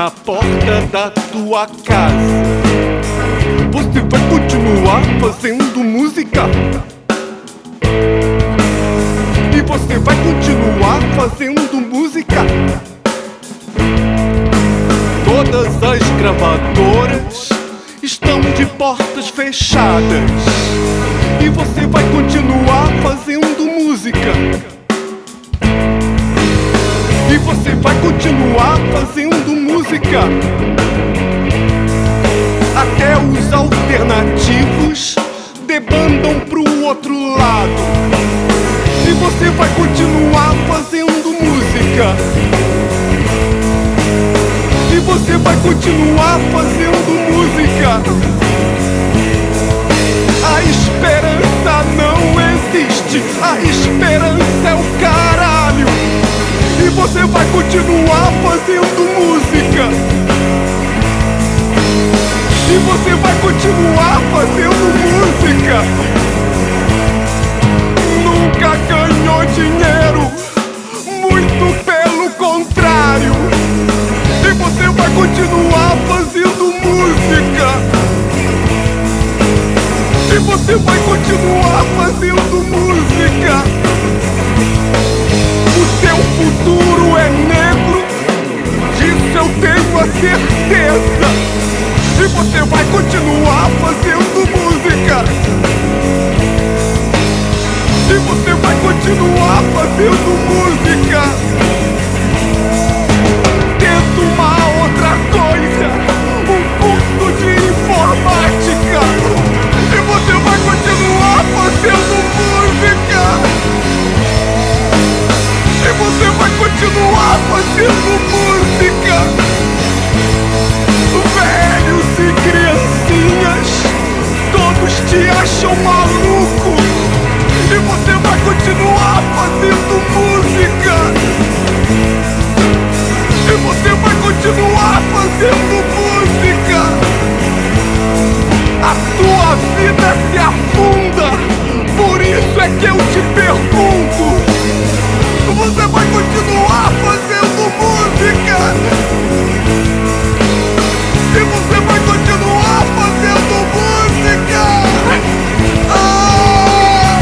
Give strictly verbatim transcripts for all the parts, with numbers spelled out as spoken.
na porta da tua casa. Você vai continuar fazendo música? E você vai continuar fazendo música? Todas as gravadoras estão de portas fechadas. E você vai continuar fazendo música? E você vai continuar fazendo música? Até os alternativos debandam pro outro lado. E você vai continuar fazendo música? E você vai continuar fazendo música? A esperança não existe. A esperança é o caralho. E você vai continuar fazendo música? E você vai continuar fazendo música? Nunca ganhou dinheiro, muito pelo contrário. E você vai continuar fazendo música? E você vai continuar fazendo música? O teu futuro é negro, disso eu tenho a certeza. E você vai continuar fazendo música? E você vai continuar fazendo música? Tenta uma outra coisa, um curso de informática. E você vai continuar fazendo música? E você vai continuar fazendo música? Velhos e criancinhas, todos te acham maluco. E você vai continuar fazendo música? E você vai continuar fazendo música? A tua vida se afunda, por isso é que eu te pergunto: você vai continuar fazendo música? E você vai continuar fazendo música? Ah!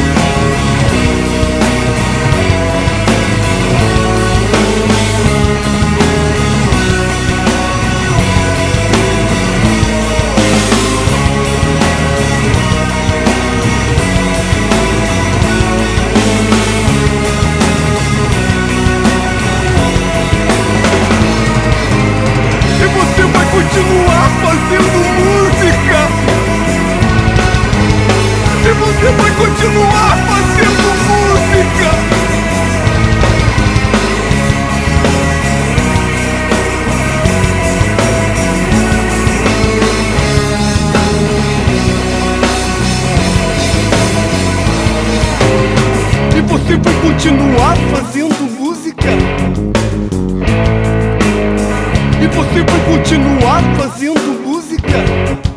E você vai continuar fazendo música? E você vai continuar fazendo música? E você vai continuar fazendo música? E você vai continuar fazendo música?